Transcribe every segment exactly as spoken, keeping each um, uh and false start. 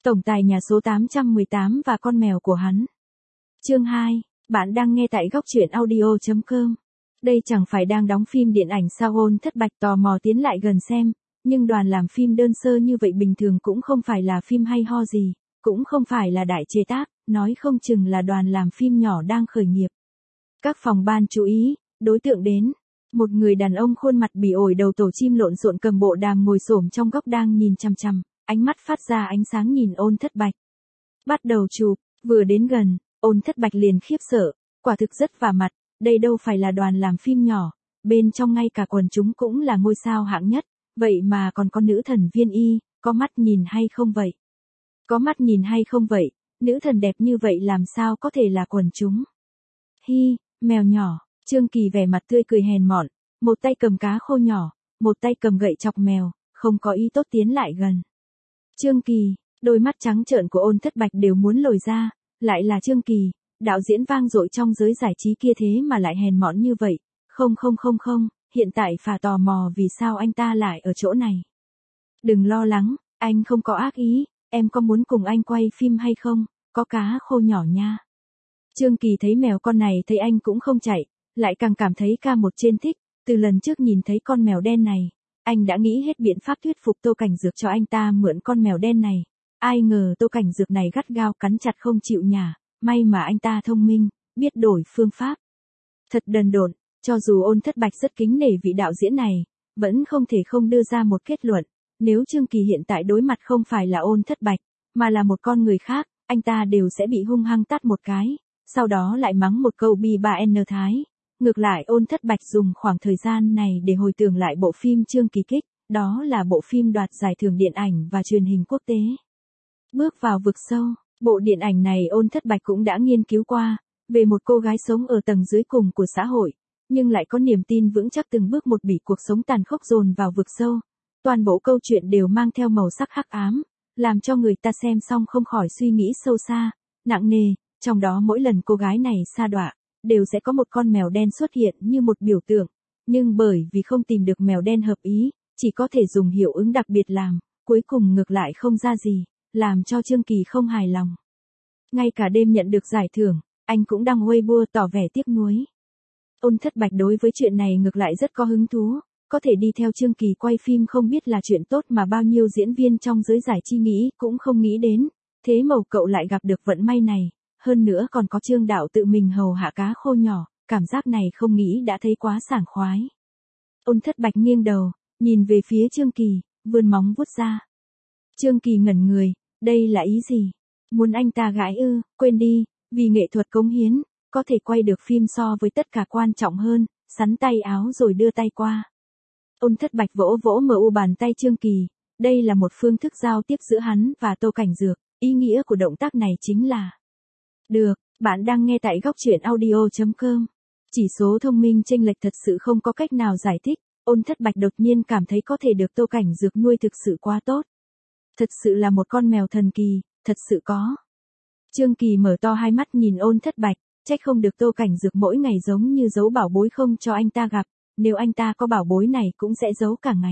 Tổng tài nhà số tám trăm mười tám và con mèo của hắn. Chương hai, bạn đang nghe tại góc truyện audio chấm com. Đây chẳng phải đang đóng phim điện ảnh sao? Ôn Thất Bạch tò mò tiến lại gần xem, nhưng đoàn làm phim đơn sơ như vậy bình thường cũng không phải là phim hay ho gì, cũng không phải là đại chế tác, nói không chừng là đoàn làm phim nhỏ đang khởi nghiệp. Các phòng ban chú ý, đối tượng đến. Một người đàn ông khuôn mặt bỉ ổi đầu tổ chim lộn xộn cầm bộ đàm ngồi xổm trong góc đang nhìn chằm chằm, ánh mắt phát ra ánh sáng nhìn Ôn Thất Bạch. Bắt đầu chụp, vừa đến gần, Ôn Thất Bạch liền khiếp sợ, quả thực rất vả mặt, đây đâu phải là đoàn làm phim nhỏ, bên trong ngay cả quần chúng cũng là ngôi sao hạng nhất, vậy mà còn có nữ thần Viên Y, có mắt nhìn hay không vậy? Có mắt nhìn hay không vậy, nữ thần đẹp như vậy làm sao có thể là quần chúng? Hi, mèo nhỏ, Trương Kỳ vẻ mặt tươi cười hèn mọn, một tay cầm cá khô nhỏ, một tay cầm gậy chọc mèo, không có ý tốt tiến lại gần. Trương Kỳ, đôi mắt trắng trợn của Ôn Thất Bạch đều muốn lồi ra, lại là Trương Kỳ, đạo diễn vang dội trong giới giải trí kia thế mà lại hèn mọn như vậy, không không không không, hiện tại phà tò mò vì sao anh ta lại ở chỗ này. Đừng lo lắng, anh không có ác ý, em có muốn cùng anh quay phim hay không, có cá khô nhỏ nha. Trương Kỳ thấy mèo con này thấy anh cũng không chạy, lại càng cảm thấy ca một trên thích, từ lần trước nhìn thấy con mèo đen này, anh đã nghĩ hết biện pháp thuyết phục Tô Cảnh Dược cho anh ta mượn con mèo đen này. Ai ngờ Tô Cảnh Dược này gắt gao cắn chặt không chịu nhả, may mà anh ta thông minh, biết đổi phương pháp. Thật đần độn, cho dù Ôn Thất Bạch rất kính nể vị đạo diễn này, vẫn không thể không đưa ra một kết luận, nếu Trương Kỳ hiện tại đối mặt không phải là Ôn Thất Bạch, mà là một con người khác, anh ta đều sẽ bị hung hăng tát một cái, sau đó lại mắng một câu bi ba n thái. Ngược lại Ôn Thất Bạch dùng khoảng thời gian này để hồi tưởng lại bộ phim Trương Kỳ Kích, đó là bộ phim đoạt giải thưởng điện ảnh và truyền hình quốc tế. Bước vào vực sâu, bộ điện ảnh này Ôn Thất Bạch cũng đã nghiên cứu qua, về một cô gái sống ở tầng dưới cùng của xã hội, nhưng lại có niềm tin vững chắc từng bước một bị cuộc sống tàn khốc dồn vào vực sâu. Toàn bộ câu chuyện đều mang theo màu sắc hắc ám, làm cho người ta xem xong không khỏi suy nghĩ sâu xa, nặng nề, trong đó mỗi lần cô gái này sa đọa, đều sẽ có một con mèo đen xuất hiện như một biểu tượng, nhưng bởi vì không tìm được mèo đen hợp ý, chỉ có thể dùng hiệu ứng đặc biệt làm, cuối cùng ngược lại không ra gì, làm cho Trương Kỳ không hài lòng. Ngay cả đêm nhận được giải thưởng, anh cũng đăng Weibo tỏ vẻ tiếc nuối. Ôn Thất Bạch đối với chuyện này ngược lại rất có hứng thú, có thể đi theo Trương Kỳ quay phim không biết là chuyện tốt mà bao nhiêu diễn viên trong giới giải trí nghĩ cũng không nghĩ đến, thế mầu cậu lại gặp được vận may này, hơn nữa còn có Trương đạo tự mình hầu hạ cá khô nhỏ, cảm giác này không nghĩ đã thấy quá sảng khoái. Ôn Thất Bạch nghiêng đầu, nhìn về phía Trương Kỳ, vươn móng vuốt ra. Trương Kỳ ngẩn người, đây là ý gì? Muốn anh ta gãi ư? Quên đi, vì nghệ thuật cống hiến, có thể quay được phim so với tất cả quan trọng hơn, sắn tay áo rồi đưa tay qua. Ôn Thất Bạch vỗ vỗ mờ u bàn tay Trương Kỳ, đây là một phương thức giao tiếp giữa hắn và Tô Cảnh Dược, ý nghĩa của động tác này chính là: được, bạn đang nghe tại góc truyện audio chấm com. Chỉ số thông minh chênh lệch thật sự không có cách nào giải thích, Ôn Thất Bạch đột nhiên cảm thấy có thể được Tô Cảnh Dược nuôi thực sự quá tốt. Thật sự là một con mèo thần kỳ, thật sự có. Trương Kỳ mở to hai mắt nhìn Ôn Thất Bạch, trách không được Tô Cảnh Dược mỗi ngày giống như giấu bảo bối không cho anh ta gặp, nếu anh ta có bảo bối này cũng sẽ giấu cả ngày.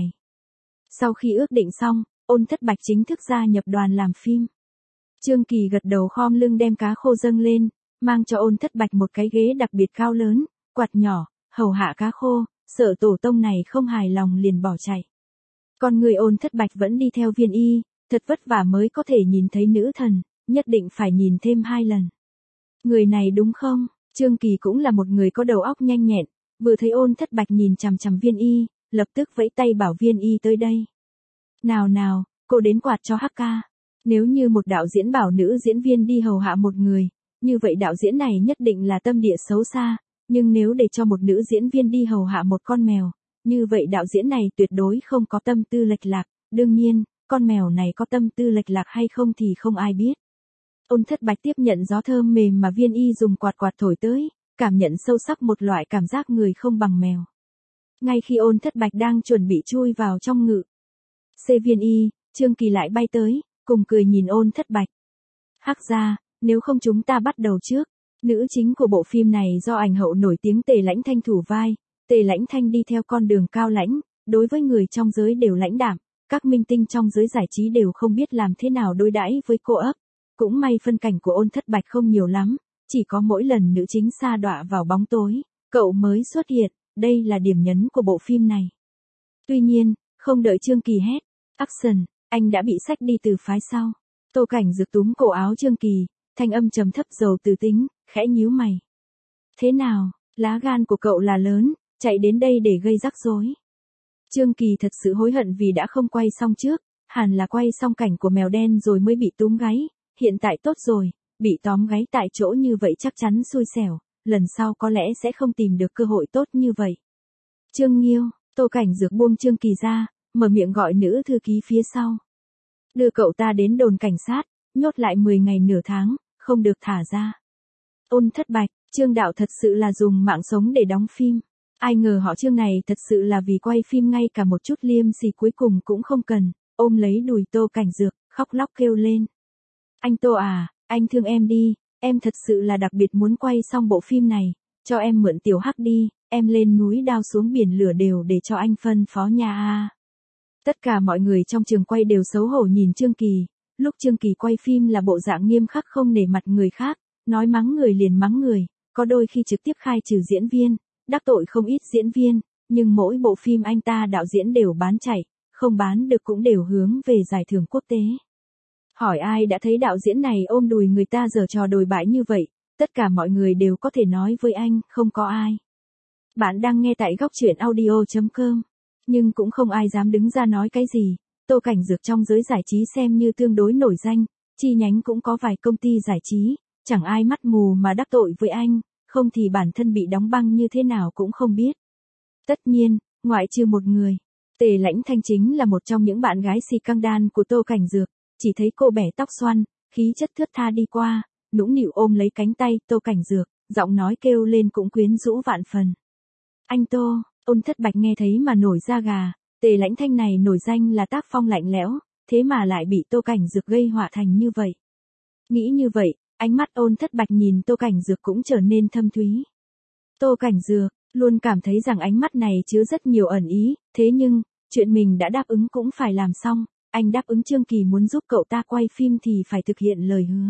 Sau khi ước định xong, Ôn Thất Bạch chính thức gia nhập đoàn làm phim. Trương Kỳ gật đầu khom lưng đem cá khô dâng lên, mang cho Ôn Thất Bạch một cái ghế đặc biệt cao lớn, quạt nhỏ, hầu hạ cá khô, sợ tổ tông này không hài lòng liền bỏ chạy. Còn người Ôn Thất Bạch vẫn đi theo Viên Y, thật vất vả mới có thể nhìn thấy nữ thần, nhất định phải nhìn thêm hai lần. Người này đúng không? Trương Kỳ cũng là một người có đầu óc nhanh nhẹn, vừa thấy Ôn Thất Bạch nhìn chằm chằm Viên Y, lập tức vẫy tay bảo Viên Y tới đây. Nào nào, cô đến quạt cho hắc ca. Nếu như một đạo diễn bảo nữ diễn viên đi hầu hạ một người, như vậy đạo diễn này nhất định là tâm địa xấu xa, nhưng nếu để cho một nữ diễn viên đi hầu hạ một con mèo, như vậy đạo diễn này tuyệt đối không có tâm tư lệch lạc, đương nhiên, con mèo này có tâm tư lệch lạc hay không thì không ai biết. Ôn Thất Bạch tiếp nhận gió thơm mềm mà Viên Y dùng quạt quạt thổi tới, cảm nhận sâu sắc một loại cảm giác người không bằng mèo. Ngay khi Ôn Thất Bạch đang chuẩn bị chui vào trong ngự xe Viên Y, Trương Kỳ lại bay tới, cùng cười nhìn Ôn Thất Bạch. Hắc ra, nếu không chúng ta bắt đầu trước. Nữ chính của bộ phim này do ảnh hậu nổi tiếng Tề Lãnh Thanh thủ vai, Tề Lãnh Thanh đi theo con đường cao lãnh, đối với người trong giới đều lãnh đạm, các minh tinh trong giới giải trí đều không biết làm thế nào đối đãi với cô ấp. Cũng may phân cảnh của Ôn Thất Bạch không nhiều lắm, chỉ có mỗi lần nữ chính sa đọa vào bóng tối, cậu mới xuất hiện, đây là điểm nhấn của bộ phim này. Tuy nhiên, không đợi Trương Kỳ hét, action, anh đã bị xách đi từ phái sau. Tô Cảnh Dược túm cổ áo Trương Kỳ, thanh âm trầm thấp giàu từ tính, khẽ nhíu mày. Thế nào, lá gan của cậu là lớn, chạy đến đây để gây rắc rối. Trương Kỳ thật sự hối hận vì đã không quay xong trước, hẳn là quay xong cảnh của mèo đen rồi mới bị túm gáy, hiện tại tốt rồi, bị tóm gáy tại chỗ như vậy chắc chắn xui xẻo, lần sau có lẽ sẽ không tìm được cơ hội tốt như vậy. Trương Nghiêu, Tô Cảnh Dược buông Trương Kỳ ra, mở miệng gọi nữ thư ký phía sau. Đưa cậu ta đến đồn cảnh sát, nhốt lại mười ngày nửa tháng, không được thả ra. Ôn Thất Bạch, Trương đạo thật sự là dùng mạng sống để đóng phim. Ai ngờ họ Trương này thật sự là vì quay phim ngay cả một chút liêm sỉ cuối cùng cũng không cần, ôm lấy đùi Tô Cảnh Dược, khóc lóc kêu lên. Anh Tô à, anh thương em đi, em thật sự là đặc biệt muốn quay xong bộ phim này, cho em mượn tiểu hắc đi, em lên núi đao xuống biển lửa đều để cho anh phân phó nha a. Tất cả mọi người trong trường quay đều xấu hổ nhìn Trương Kỳ, lúc Trương Kỳ quay phim là bộ dạng nghiêm khắc không nể mặt người khác, nói mắng người liền mắng người, có đôi khi trực tiếp khai trừ diễn viên, đắc tội không ít diễn viên, nhưng mỗi bộ phim anh ta đạo diễn đều bán chạy, không bán được cũng đều hướng về giải thưởng quốc tế. Hỏi ai đã thấy đạo diễn này ôm đùi người ta giở trò đồi bại như vậy, tất cả mọi người đều có thể nói với anh, không có ai. Bạn đang nghe tại góc truyện audio chấm com, nhưng cũng không ai dám đứng ra nói cái gì. Tô Cảnh Dược trong giới giải trí xem như tương đối nổi danh, chi nhánh cũng có vài công ty giải trí, chẳng ai mắt mù mà đắc tội với anh, không thì bản thân bị đóng băng như thế nào cũng không biết. Tất nhiên, ngoại trừ một người, Tề Lãnh Thanh chính là một trong những bạn gái si căng đan của Tô Cảnh Dược, chỉ thấy cô bẻ tóc xoăn, khí chất thướt tha đi qua, nũng nịu ôm lấy cánh tay Tô Cảnh Dược, giọng nói kêu lên cũng quyến rũ vạn phần. Anh Tô, Ôn Thất Bạch nghe thấy mà nổi da gà, Tề Lãnh Thanh này nổi danh là tác phong lạnh lẽo, thế mà lại bị Tô Cảnh Dược gây họa thành như vậy. Nghĩ như vậy, ánh mắt Ôn Thất Bạch nhìn Tô Cảnh Dược cũng trở nên thâm thúy. Tô Cảnh Dược luôn cảm thấy rằng ánh mắt này chứa rất nhiều ẩn ý, thế nhưng, chuyện mình đã đáp ứng cũng phải làm xong, anh đáp ứng Trương Kỳ muốn giúp cậu ta quay phim thì phải thực hiện lời hứa.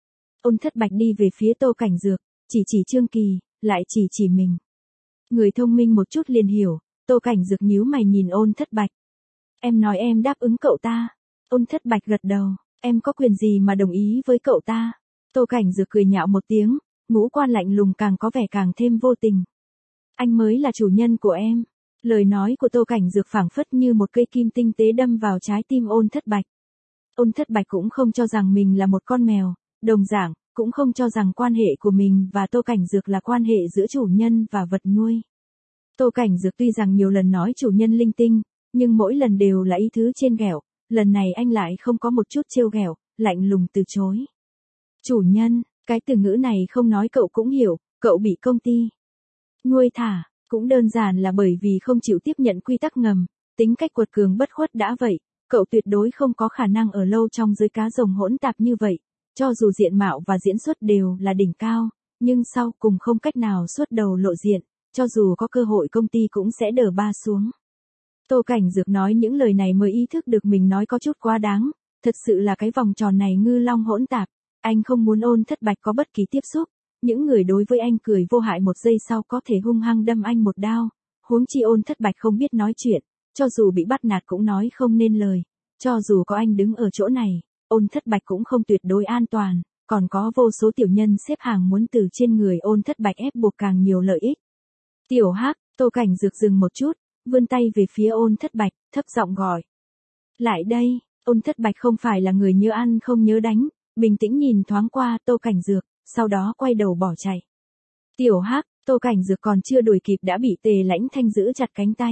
Ôn Thất Bạch đi về phía Tô Cảnh Dược, chỉ chỉ Trương Kỳ, lại chỉ chỉ mình. Người thông minh một chút liền hiểu, Tô Cảnh Dược nhíu mày nhìn Ôn Thất Bạch. Em nói em đáp ứng cậu ta. Ôn Thất Bạch gật đầu, em có quyền gì mà đồng ý với cậu ta? Tô Cảnh Dược cười nhạo một tiếng, ngũ quan lạnh lùng càng có vẻ càng thêm vô tình. Anh mới là chủ nhân của em. Lời nói của Tô Cảnh Dược phảng phất như một cây kim tinh tế đâm vào trái tim Ôn Thất Bạch. Ôn Thất Bạch cũng không cho rằng mình là một con mèo, đồng dạng, cũng không cho rằng quan hệ của mình và Tô Cảnh Dược là quan hệ giữa chủ nhân và vật nuôi. Tô Cảnh Dược tuy rằng nhiều lần nói chủ nhân linh tinh, nhưng mỗi lần đều là ý thứ trên ghẹo, lần này anh lại không có một chút trêu ghẹo, lạnh lùng từ chối. Chủ nhân, cái từ ngữ này không nói cậu cũng hiểu, cậu bị công ty nuôi thả, cũng đơn giản là bởi vì không chịu tiếp nhận quy tắc ngầm, tính cách quật cường bất khuất đã vậy, cậu tuyệt đối không có khả năng ở lâu trong giới cá rồng hỗn tạp như vậy, cho dù diện mạo và diễn xuất đều là đỉnh cao, nhưng sau cùng không cách nào xuất đầu lộ diện, cho dù có cơ hội công ty cũng sẽ đờ ba xuống. Tô Cảnh Dược nói những lời này mới ý thức được mình nói có chút quá đáng, thật sự là cái vòng tròn này ngư long hỗn tạp, anh không muốn Ôn Thất Bạch có bất kỳ tiếp xúc, những người đối với anh cười vô hại một giây sau có thể hung hăng đâm anh một đao, huống chi Ôn Thất Bạch không biết nói chuyện, cho dù bị bắt nạt cũng nói không nên lời, cho dù có anh đứng ở chỗ này, Ôn Thất Bạch cũng không tuyệt đối an toàn, còn có vô số tiểu nhân xếp hàng muốn từ trên người Ôn Thất Bạch ép buộc càng nhiều lợi ích. Tiểu Hắc, Tô Cảnh Dược dừng một chút, vươn tay về phía Ôn Thất Bạch, thấp giọng gọi. Lại đây, Ôn Thất Bạch không phải là người nhớ ăn không nhớ đánh, bình tĩnh nhìn thoáng qua Tô Cảnh Dược, sau đó quay đầu bỏ chạy. Tiểu Hắc, Tô Cảnh Dược còn chưa đuổi kịp đã bị Tề Lãnh Thanh giữ chặt cánh tay.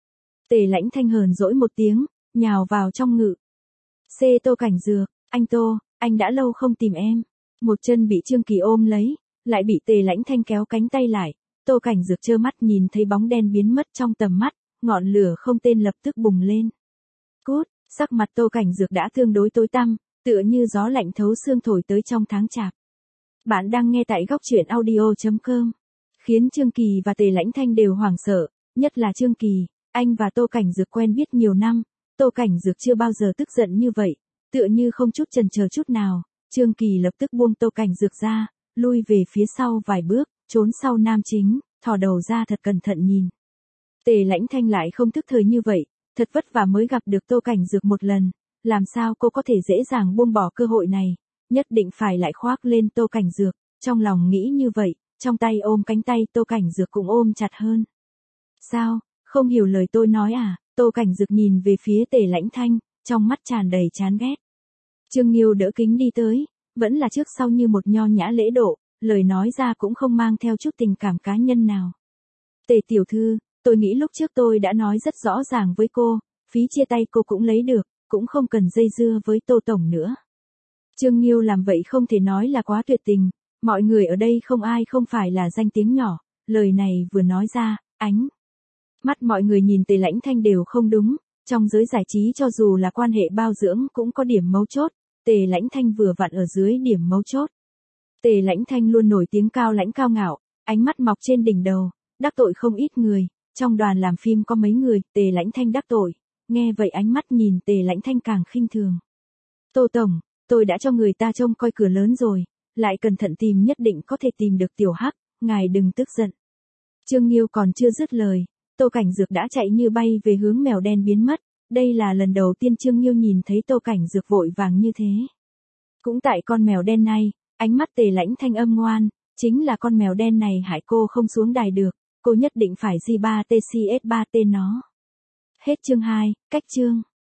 Tề Lãnh Thanh hờn dỗi một tiếng, nhào vào trong ngự. C Tô Cảnh Dược, anh Tô, anh đã lâu không tìm em. Một chân bị Trương Kỳ ôm lấy, lại bị Tề Lãnh Thanh kéo cánh tay lại. Tô Cảnh Dược trơ mắt nhìn thấy bóng đen biến mất trong tầm mắt, ngọn lửa không tên lập tức bùng lên. Cút, sắc mặt Tô Cảnh Dược đã tương đối tối tăm, tựa như gió lạnh thấu xương thổi tới trong tháng chạp. Bạn đang nghe tại góc truyện audio chấm com. Khiến Trương Kỳ và Tề Lãnh Thanh đều hoảng sợ, nhất là Trương Kỳ, anh và Tô Cảnh Dược quen biết nhiều năm, Tô Cảnh Dược chưa bao giờ tức giận như vậy, tựa như không chút chần chờ chút nào, Trương Kỳ lập tức buông Tô Cảnh Dược ra, lui về phía sau vài bước, trốn sau nam chính, thò đầu ra thật cẩn thận nhìn. Tề Lãnh Thanh lại không thức thời như vậy, thật vất vả mới gặp được Tô Cảnh Dược một lần, làm sao cô có thể dễ dàng buông bỏ cơ hội này, nhất định phải lại khoác lên Tô Cảnh Dược, trong lòng nghĩ như vậy, trong tay ôm cánh tay Tô Cảnh Dược cũng ôm chặt hơn. Sao, không hiểu lời tôi nói à? Tô Cảnh Dược nhìn về phía Tề Lãnh Thanh, trong mắt tràn đầy chán ghét. Trương Nghiêu đỡ kính đi tới, vẫn là trước sau như một nho nhã lễ độ, lời nói ra cũng không mang theo chút tình cảm cá nhân nào. Tề tiểu thư, tôi nghĩ lúc trước tôi đã nói rất rõ ràng với cô, phí chia tay cô cũng lấy được, cũng không cần dây dưa với Tô tổng nữa. Trương Nghiêu làm vậy không thể nói là quá tuyệt tình, mọi người ở đây không ai không phải là danh tiếng nhỏ, lời này vừa nói ra, ánh mắt mọi người nhìn Tề Lãnh Thanh đều không đúng, trong giới giải trí cho dù là quan hệ bao dưỡng cũng có điểm mấu chốt, Tề Lãnh Thanh vừa vặn ở dưới điểm mấu chốt. Tề Lãnh Thanh luôn nổi tiếng cao lãnh cao ngạo, ánh mắt mọc trên đỉnh đầu, đắc tội không ít người, trong đoàn làm phim có mấy người Tề Lãnh Thanh đắc tội, nghe vậy ánh mắt nhìn Tề Lãnh Thanh càng khinh thường. Tô tổng, tôi đã cho người ta trông coi cửa lớn rồi, lại cẩn thận tìm nhất định có thể tìm được tiểu hắc, ngài đừng tức giận. Trương Nghiêu còn chưa dứt lời, Tô Cảnh Dược đã chạy như bay về hướng mèo đen biến mất, đây là lần đầu tiên Trương Nghiêu nhìn thấy Tô Cảnh Dược vội vàng như thế. Cũng tại con mèo đen này, ánh mắt Tề Lãnh Thanh âm ngoan, chính là con mèo đen này hại cô không xuống đài được, cô nhất định phải G ba T C S ba T nó. Hết chương hai, cách chương.